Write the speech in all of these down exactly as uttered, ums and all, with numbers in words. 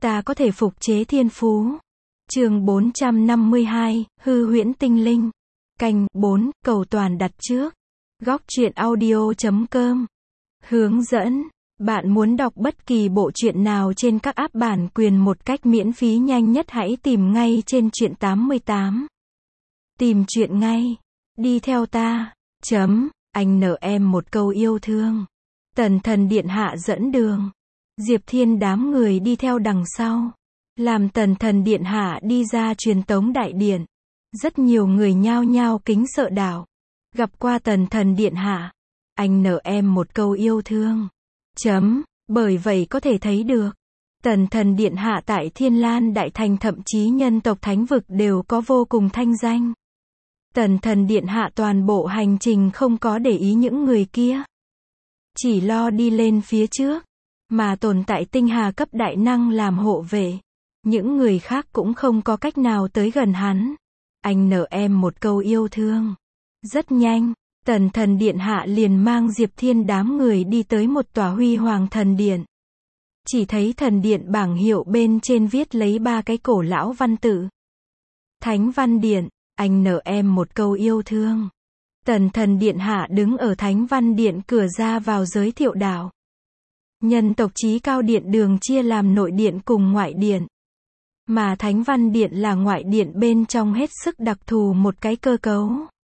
Ta có thể phục chế thiên phú. Chương bốn trăm năm mươi hai, hư huyễn tinh linh. Canh bốn, cầu toàn đặt trước. Góc truyện audio chấm com. Hướng dẫn. Bạn muốn đọc bất kỳ bộ truyện nào trên các app bản quyền một cách miễn phí nhanh nhất, hãy tìm ngay trên truyện tám mươi tám. Tìm truyện ngay. Đi theo ta. Chấm. Anh nợ em một câu yêu thương. Tần thần điện hạ dẫn đường. Diệp Thiên đám người đi theo đằng sau. Làm tần thần điện hạ đi ra truyền tống đại điện. Rất nhiều người nhao nhao kính sợ đảo. Gặp qua tần thần điện hạ. Anh nợ em một câu yêu thương. Chấm. Bởi vậy có thể thấy được. Tần thần điện hạ tại Thiên Lan Đại Thành thậm chí nhân tộc thánh vực đều có vô cùng thanh danh. Tần thần điện hạ toàn bộ hành trình không có để ý những người kia. Chỉ lo đi lên phía trước. Mà tồn tại tinh hà cấp đại năng làm hộ vệ. Những người khác cũng không có cách nào tới gần hắn. Anh nợ em một câu yêu thương. Rất nhanh, tần thần điện hạ liền mang Diệp Thiên đám người đi tới một tòa huy hoàng thần điện. Chỉ thấy thần điện bảng hiệu bên trên viết lấy ba cái cổ lão văn tự. Thánh văn điện, anh nợ em một câu yêu thương. Tần thần điện hạ đứng ở thánh văn điện cửa ra vào giới thiệu đảo. Nhân tộc chí cao điện đường chia làm nội điện cùng ngoại điện. Mà thánh văn điện là ngoại điện bên trong hết sức đặc thù một cái cơ cấu.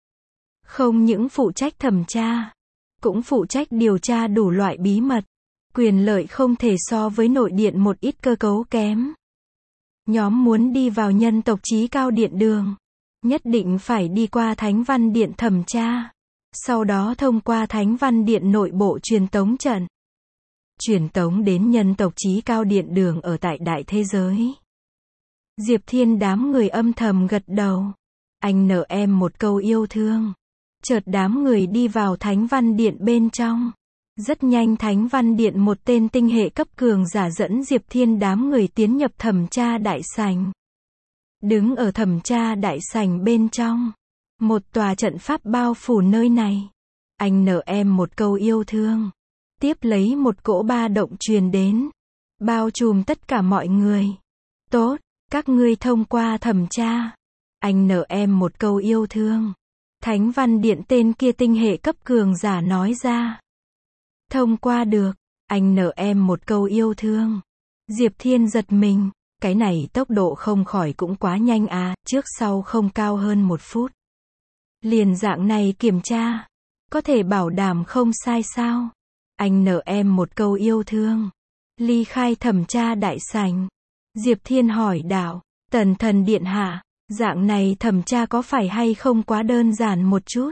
Không những phụ trách thẩm tra, cũng phụ trách điều tra đủ loại bí mật. Quyền lợi không thể so với nội điện một ít cơ cấu kém. Nhóm muốn đi vào nhân tộc chí cao điện đường, nhất định phải đi qua thánh văn điện thẩm tra. Sau đó thông qua thánh văn điện nội bộ truyền tống trận. Truyền tống đến nhân tộc chí cao điện đường ở tại đại thế giới. Diệp Thiên đám người âm thầm gật đầu. Anh nợ em một câu yêu thương. Chợt đám người đi vào thánh văn điện bên trong. Rất nhanh thánh văn điện một tên tinh hệ cấp cường giả dẫn Diệp Thiên đám người tiến nhập thẩm tra đại sảnh. Đứng ở thẩm tra đại sảnh bên trong. Một tòa trận pháp bao phủ nơi này. Anh nợ em một câu yêu thương. Tiếp lấy một cỗ ba động truyền đến. Bao trùm tất cả mọi người. Tốt, các ngươi thông qua thẩm tra. Anh nợ em một câu yêu thương. Thánh văn điện tên kia tinh hệ cấp cường giả nói ra. Thông qua được, anh nợ em một câu yêu thương. Diệp Thiên giật mình. Cái này tốc độ không khỏi cũng quá nhanh à, trước sau không cao hơn một phút. Liền dạng này kiểm tra. Có thể bảo đảm không sai sao? Anh nợ em một câu yêu thương. Ly khai thẩm tra đại sảnh. Diệp Thiên hỏi đảo. Tần thần điện hạ, dạng này thẩm tra có phải hay không quá đơn giản một chút?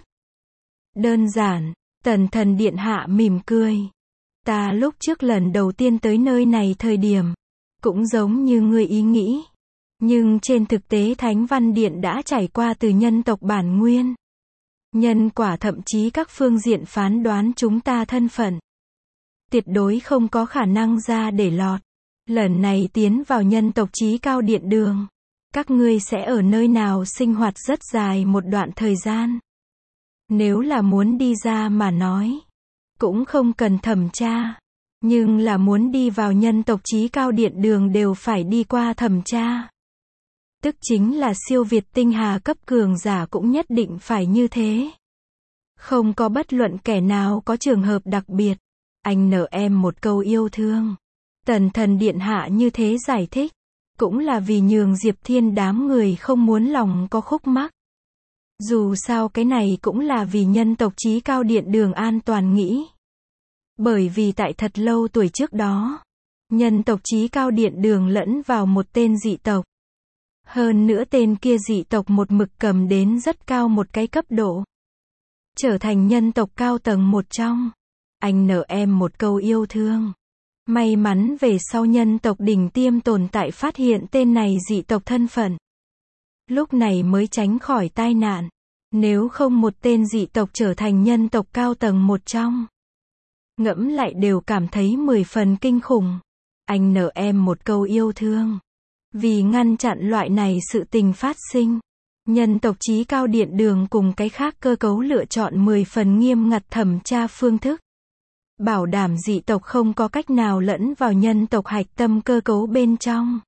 Đơn giản. Tần thần điện hạ mỉm cười. Ta lúc trước lần đầu tiên tới nơi này thời điểm. Cũng giống như ngươi ý nghĩ. Nhưng trên thực tế thánh văn điện đã trải qua từ nhân tộc bản nguyên. Nhân quả thậm chí các phương diện phán đoán chúng ta thân phận. Tuyệt đối không có khả năng ra để lọt. Lần này tiến vào nhân tộc chí cao điện đường. Các ngươi sẽ ở nơi nào sinh hoạt rất dài một đoạn thời gian. Nếu là muốn đi ra mà nói. Cũng không cần thẩm tra. Nhưng là muốn đi vào nhân tộc chí cao điện đường đều phải đi qua thẩm tra. Tức chính là siêu việt tinh hà cấp cường giả cũng nhất định phải như thế. Không có bất luận kẻ nào có trường hợp đặc biệt. Anh nợ em một câu yêu thương. Tần thần điện hạ như thế giải thích. Cũng là vì nhường Diệp Thiên đám người không muốn lòng có khúc mắc. Dù sao cái này cũng là vì nhân tộc chí cao điện đường an toàn nghĩ. Bởi vì tại thật lâu tuổi trước đó. Nhân tộc chí cao điện đường lẫn vào một tên dị tộc. Hơn nữa tên kia dị tộc một mực cầm đến rất cao một cái cấp độ. Trở thành nhân tộc cao tầng một trong. Anh nợ em một câu yêu thương. May mắn về sau nhân tộc đỉnh tiêm tồn tại phát hiện tên này dị tộc thân phận. Lúc này mới tránh khỏi tai nạn. Nếu không một tên dị tộc trở thành nhân tộc cao tầng một trong. Ngẫm lại đều cảm thấy mười phần kinh khủng. Anh nợ em một câu yêu thương. Vì ngăn chặn loại này sự tình phát sinh. Nhân tộc chí cao điện đường cùng cái khác cơ cấu lựa chọn mười phần nghiêm ngặt thẩm tra phương thức. bảo đảm dị tộc không có cách nào lẫn vào nhân tộc hạch tâm cơ cấu bên trong.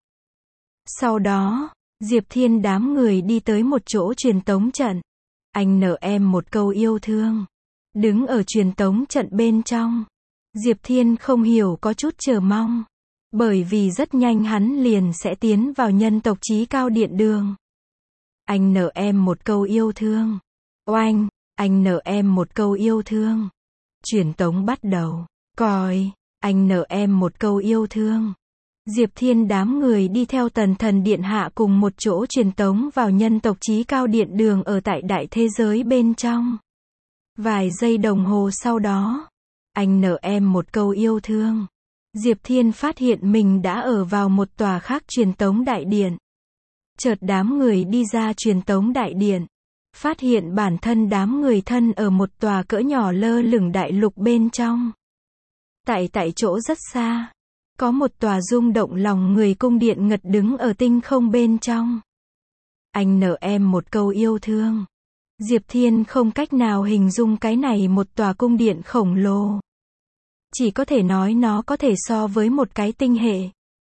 Sau đó, Diệp Thiên đám người đi tới một chỗ truyền tống trận. Anh nở em một câu yêu thương. Đứng ở truyền tống trận bên trong. Diệp Thiên không hiểu có chút chờ mong. Bởi vì rất nhanh hắn liền sẽ tiến vào nhân tộc chí cao điện đường. Anh nở em một câu yêu thương. Oanh, anh nở em một câu yêu thương. Truyền tống bắt đầu. Còi, anh nở em một câu yêu thương. Diệp Thiên đám người đi theo Tần Thần Điện Hạ cùng một chỗ truyền tống vào nhân tộc chí cao điện đường ở tại đại thế giới bên trong. Vài giây đồng hồ sau đó, anh nở em một câu yêu thương. Diệp Thiên phát hiện mình đã ở vào một tòa khác truyền tống đại điện. Chợt đám người đi ra truyền tống đại điện. Phát hiện bản thân đám người thân ở một tòa cỡ nhỏ lơ lửng đại lục bên trong. Tại tại chỗ rất xa. Có một tòa rung động lòng người cung điện ngật đứng ở tinh không bên trong. Anh nở em một câu yêu thương. Diệp Thiên không cách nào hình dung cái này một tòa cung điện khổng lồ. Chỉ có thể nói nó có thể so với một cái tinh hệ.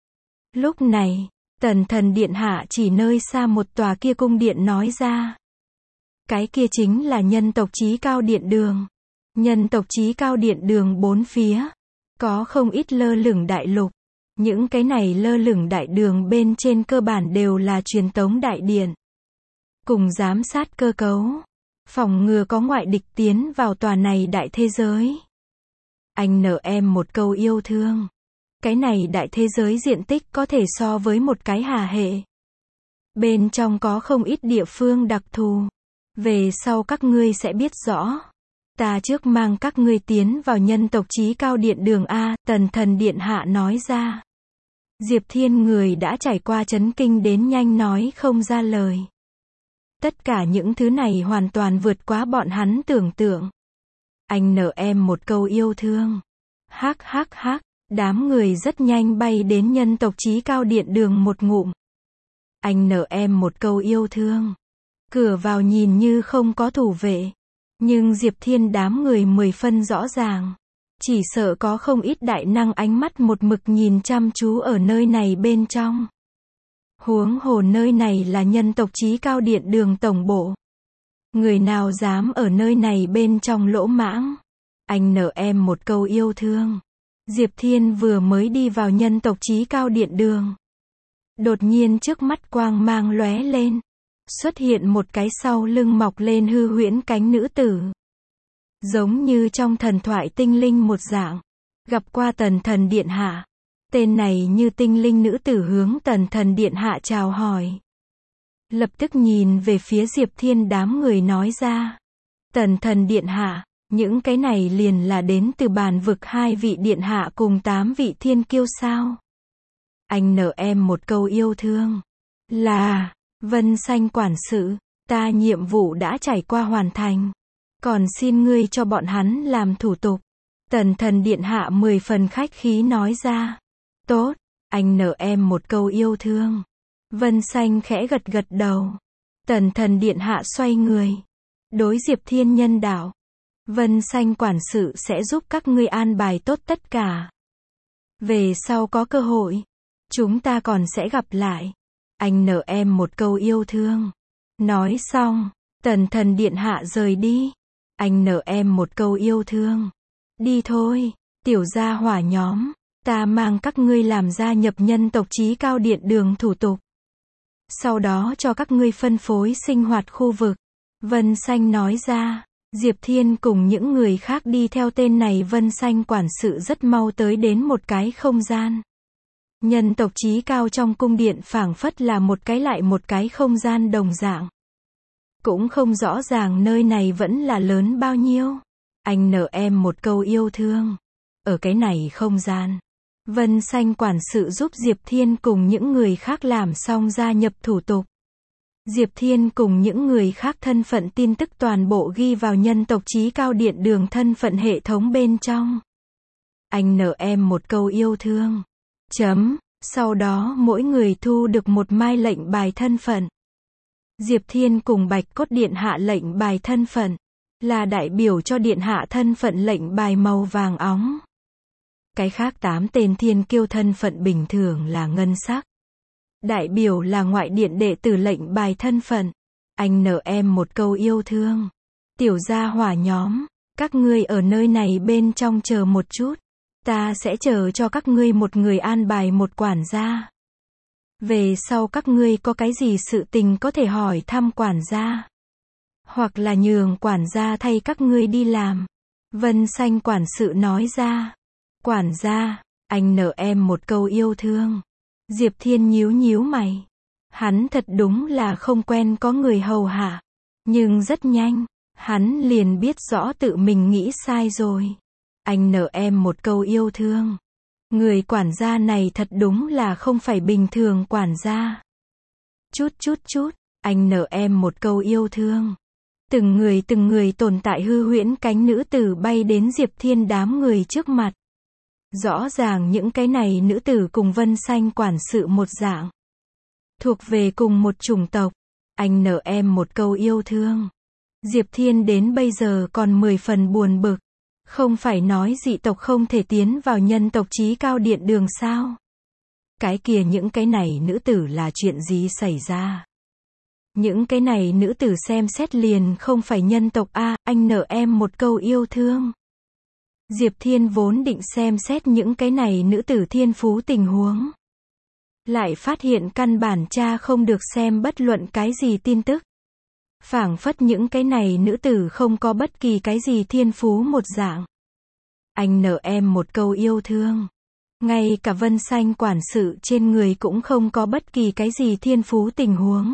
Lúc này, Tần Thần Điện Hạ chỉ nơi xa một tòa kia cung điện nói ra. Cái kia chính là nhân tộc chí cao điện đường. Nhân tộc chí cao điện đường bốn phía. Có không ít lơ lửng đại lục. Những cái này lơ lửng đại đường bên trên cơ bản đều là truyền tống đại điện. Cùng giám sát cơ cấu. Phòng ngừa có ngoại địch tiến vào tòa này đại thế giới. Anh nở em một câu yêu thương. Cái này đại thế giới diện tích có thể so với một cái hà hệ. Bên trong có không ít địa phương đặc thù. Về sau các ngươi sẽ biết rõ. Ta trước mang các ngươi tiến vào nhân tộc chí cao điện đường A, Tần Thần Điện Hạ nói ra. Diệp Thiên người đã trải qua chấn kinh đến nhanh nói không ra lời. Tất cả những thứ này hoàn toàn vượt quá bọn hắn tưởng tượng. Anh nở em một câu yêu thương. Hắc hắc hắc, đám người rất nhanh bay đến nhân tộc chí cao điện đường một ngụm. Anh nở em một câu yêu thương. Cửa vào nhìn như không có thủ vệ. Nhưng Diệp Thiên đám người mười phân rõ ràng. Chỉ sợ có không ít đại năng ánh mắt một mực nhìn chăm chú ở nơi này bên trong. Huống hồ nơi này là nhân tộc chí cao điện đường tổng bộ. Người nào dám ở nơi này bên trong lỗ mãng. Anh nở em một câu yêu thương. Diệp Thiên vừa mới đi vào nhân tộc chí cao điện đường. Đột nhiên trước mắt quang mang lóe lên. Xuất hiện một cái sau lưng mọc lên hư huyễn cánh nữ tử. Giống như trong thần thoại tinh linh một dạng. Gặp qua Tần Thần Điện Hạ. Tên này như tinh linh nữ tử hướng Tần Thần Điện Hạ chào hỏi. Lập tức nhìn về phía Diệp Thiên đám người nói ra. Tần Thần Điện Hạ, những cái này liền là đến từ bàn vực hai vị điện hạ cùng tám vị thiên kiêu sao. Anh nở em một câu yêu thương. Là, Vân Xanh quản sự, ta nhiệm vụ đã trải qua hoàn thành. Còn xin ngươi cho bọn hắn làm thủ tục. Tần Thần Điện Hạ mười phần khách khí nói ra. Tốt, anh nở em một câu yêu thương. Vân Xanh khẽ gật gật đầu. Tần Thần Điện Hạ xoay người. Đối Diệp Thiên nhân đạo. Vân Xanh quản sự sẽ giúp các ngươi an bài tốt tất cả. Về sau có cơ hội. Chúng ta còn sẽ gặp lại. Anh nở em một câu yêu thương. Nói xong, Tần Thần Điện Hạ rời đi. Anh nở em một câu yêu thương. Đi thôi, tiểu gia hỏa nhóm. Ta mang các ngươi làm gia nhập nhân tộc chí cao điện đường thủ tục. Sau đó cho các ngươi phân phối sinh hoạt khu vực. Vân Xanh nói ra. Diệp Thiên cùng những người khác đi theo tên này Vân Xanh quản sự rất mau tới đến một cái không gian. Nhân tộc chí cao trong cung điện phảng phất là một cái lại một cái không gian đồng dạng. Cũng không rõ ràng nơi này vẫn là lớn bao nhiêu. Anh nở em một câu yêu thương. Ở cái này không gian. Vân Xanh quản sự giúp Diệp Thiên cùng những người khác làm xong gia nhập thủ tục. Diệp Thiên cùng những người khác thân phận tin tức toàn bộ ghi vào nhân tộc chí cao điện đường thân phận hệ thống bên trong. Anh nở em một câu yêu thương. Chấm. Sau đó mỗi người thu được một mai lệnh bài thân phận. Diệp Thiên cùng Bạch Cốt Điện hạ lệnh bài thân phận. là đại biểu cho điện hạ thân phận lệnh bài màu vàng óng. Cái khác tám tên thiên kiêu thân phận bình thường là ngân sắc. Đại biểu là ngoại điện đệ tử lệnh bài thân phận. Anh nợ em một câu yêu thương. Tiểu gia hỏa nhóm, các ngươi ở nơi này bên trong chờ một chút. Ta sẽ chờ cho các ngươi một người an bài một quản gia. Về sau các ngươi có cái gì sự tình có thể hỏi thăm quản gia. Hoặc là nhường quản gia thay các ngươi đi làm. Vân Xanh quản sự nói ra. Quản gia, anh nợ em một câu yêu thương. Diệp Thiên nhíu nhíu mày. Hắn thật đúng là không quen có người hầu hạ. Nhưng rất nhanh, hắn liền biết rõ tự mình nghĩ sai rồi. Anh nợ em một câu yêu thương. Người quản gia này thật đúng là không phải bình thường quản gia. Chút chút chút, anh nợ em một câu yêu thương. Từng người từng người tồn tại hư huyễn cánh nữ tử bay đến Diệp Thiên đám người trước mặt. Rõ ràng những cái này nữ tử cùng Vân Xanh quản sự một dạng. Thuộc về cùng một chủng tộc. Anh nợ em một câu yêu thương. Diệp Thiên đến bây giờ còn mười phần buồn bực. Không phải nói dị tộc không thể tiến vào nhân tộc chí cao điện đường sao? Cái kia những cái này nữ tử là chuyện gì xảy ra? Những cái này nữ tử xem xét liền không phải nhân tộc a, anh nợ em một câu yêu thương. Diệp Thiên vốn định xem xét những cái này nữ tử thiên phú tình huống. Lại phát hiện căn bản cha không được xem bất luận cái gì tin tức. Phảng phất những cái này nữ tử không có bất kỳ cái gì thiên phú một dạng. Anh nợ em một câu yêu thương. Ngay cả Vân Xanh quản sự trên người cũng không có bất kỳ cái gì thiên phú tình huống.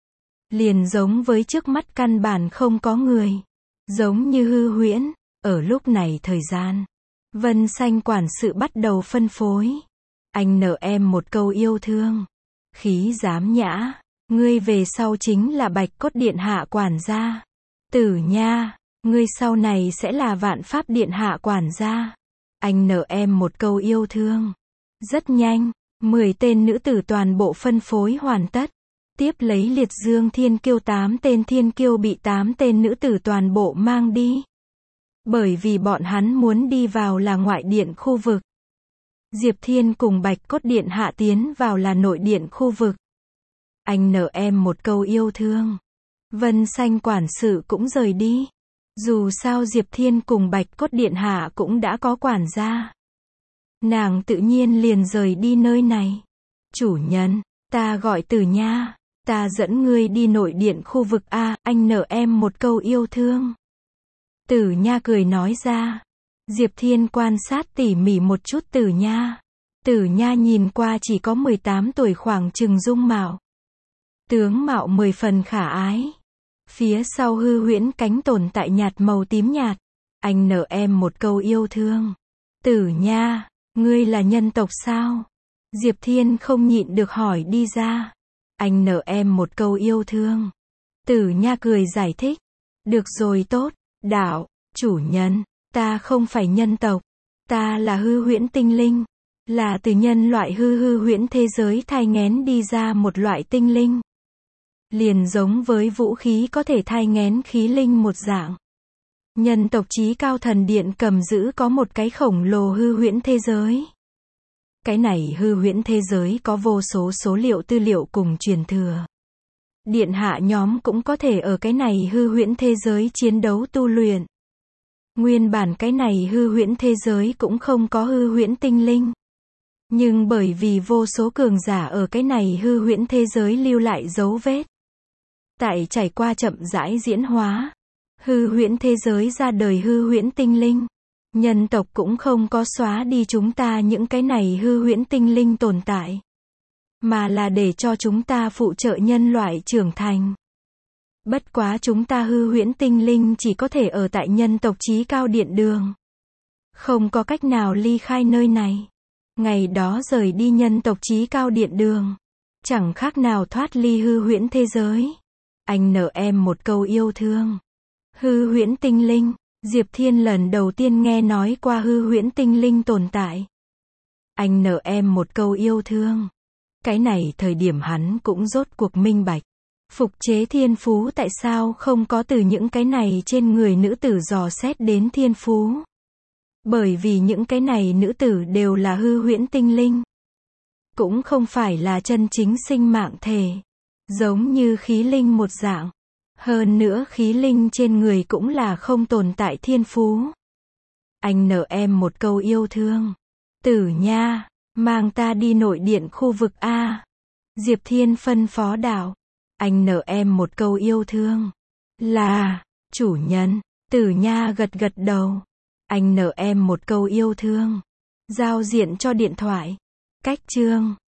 Liền giống với trước mắt căn bản không có người. Giống như hư huyễn. Ở lúc này thời gian, Vân Xanh quản sự bắt đầu phân phối. Anh nợ em một câu yêu thương. Khí giám nhã. Ngươi về sau chính là Bạch Cốt Điện hạ quản gia. Tử Nha, ngươi sau này sẽ là Vạn Pháp Điện hạ quản gia. Anh nợ em một câu yêu thương. Rất nhanh, mười tên nữ tử toàn bộ phân phối hoàn tất. Tiếp lấy liệt dương thiên kiêu tám tên thiên kiêu bị tám tên nữ tử toàn bộ mang đi. Bởi vì bọn hắn muốn đi vào là ngoại điện khu vực. Diệp Thiên cùng Bạch Cốt Điện hạ tiến vào là nội điện khu vực. Anh nợ em một câu yêu thương. Vân Xanh quản sự cũng rời đi. Dù sao Diệp Thiên cùng Bạch Cốt Điện hạ cũng đã có quản gia. Nàng tự nhiên liền rời đi nơi này. Chủ nhân, ta gọi Tử Nha. Ta dẫn ngươi đi nội điện khu vực A, anh nợ em một câu yêu thương. Tử Nha cười nói ra. Diệp Thiên quan sát tỉ mỉ một chút Tử Nha. Tử Nha nhìn qua chỉ có mười tám tuổi khoảng chừng dung mạo. Tướng mạo mười phần khả ái. Phía sau hư huyễn cánh tồn tại nhạt màu tím nhạt. Anh nợ em một câu yêu thương. Tử Nha, ngươi là nhân tộc sao? Diệp Thiên không nhịn được hỏi đi ra. Anh nợ em một câu yêu thương. Tử Nha cười giải thích. Được rồi tốt, đạo, chủ nhân, ta không phải nhân tộc. Ta là hư huyễn tinh linh. Là từ nhân loại hư hư huyễn thế giới thai nghén đi ra một loại tinh linh. Liền giống với vũ khí có thể thai nghén khí linh một dạng. Nhân tộc chí cao thần điện cầm giữ có một cái khổng lồ hư huyễn thế giới. Cái này hư huyễn thế giới có vô số số liệu tư liệu cùng truyền thừa. Điện hạ nhóm cũng có thể ở cái này hư huyễn thế giới chiến đấu tu luyện. Nguyên bản cái này hư huyễn thế giới cũng không có hư huyễn tinh linh. Nhưng bởi vì vô số cường giả ở cái này hư huyễn thế giới lưu lại dấu vết. Tại trải qua chậm rãi diễn hóa, hư huyễn thế giới ra đời hư huyễn tinh linh. Nhân tộc cũng không có xóa đi chúng ta những cái này hư huyễn tinh linh tồn tại. Mà là để cho chúng ta phụ trợ nhân loại trưởng thành. Bất quá chúng ta hư huyễn tinh linh chỉ có thể ở tại nhân tộc chí cao điện đường. Không có cách nào ly khai nơi này. Ngày đó rời đi nhân tộc chí cao điện đường. Chẳng khác nào thoát ly hư huyễn thế giới. Anh nợ em một câu yêu thương. Hư huyễn tinh linh. Diệp Thiên lần đầu tiên nghe nói qua hư huyễn tinh linh tồn tại. Anh nợ em một câu yêu thương. Cái này thời điểm hắn cũng rốt cuộc minh bạch. Phục chế thiên phú tại sao không có từ những cái này trên người nữ tử dò xét đến thiên phú? Bởi vì những cái này nữ tử đều là hư huyễn tinh linh. Cũng không phải là chân chính sinh mạng thể. Giống như khí linh một dạng. Hơn nữa khí linh trên người cũng là không tồn tại thiên phú. Anh nợ em một câu yêu thương. Tử Nha, mang ta đi nội điện khu vực A. Diệp Thiên phân phó đạo. Anh nợ em một câu yêu thương. Là, chủ nhân. Tử Nha gật gật đầu. Anh nợ em một câu yêu thương. Giao diện cho điện thoại. Cách chương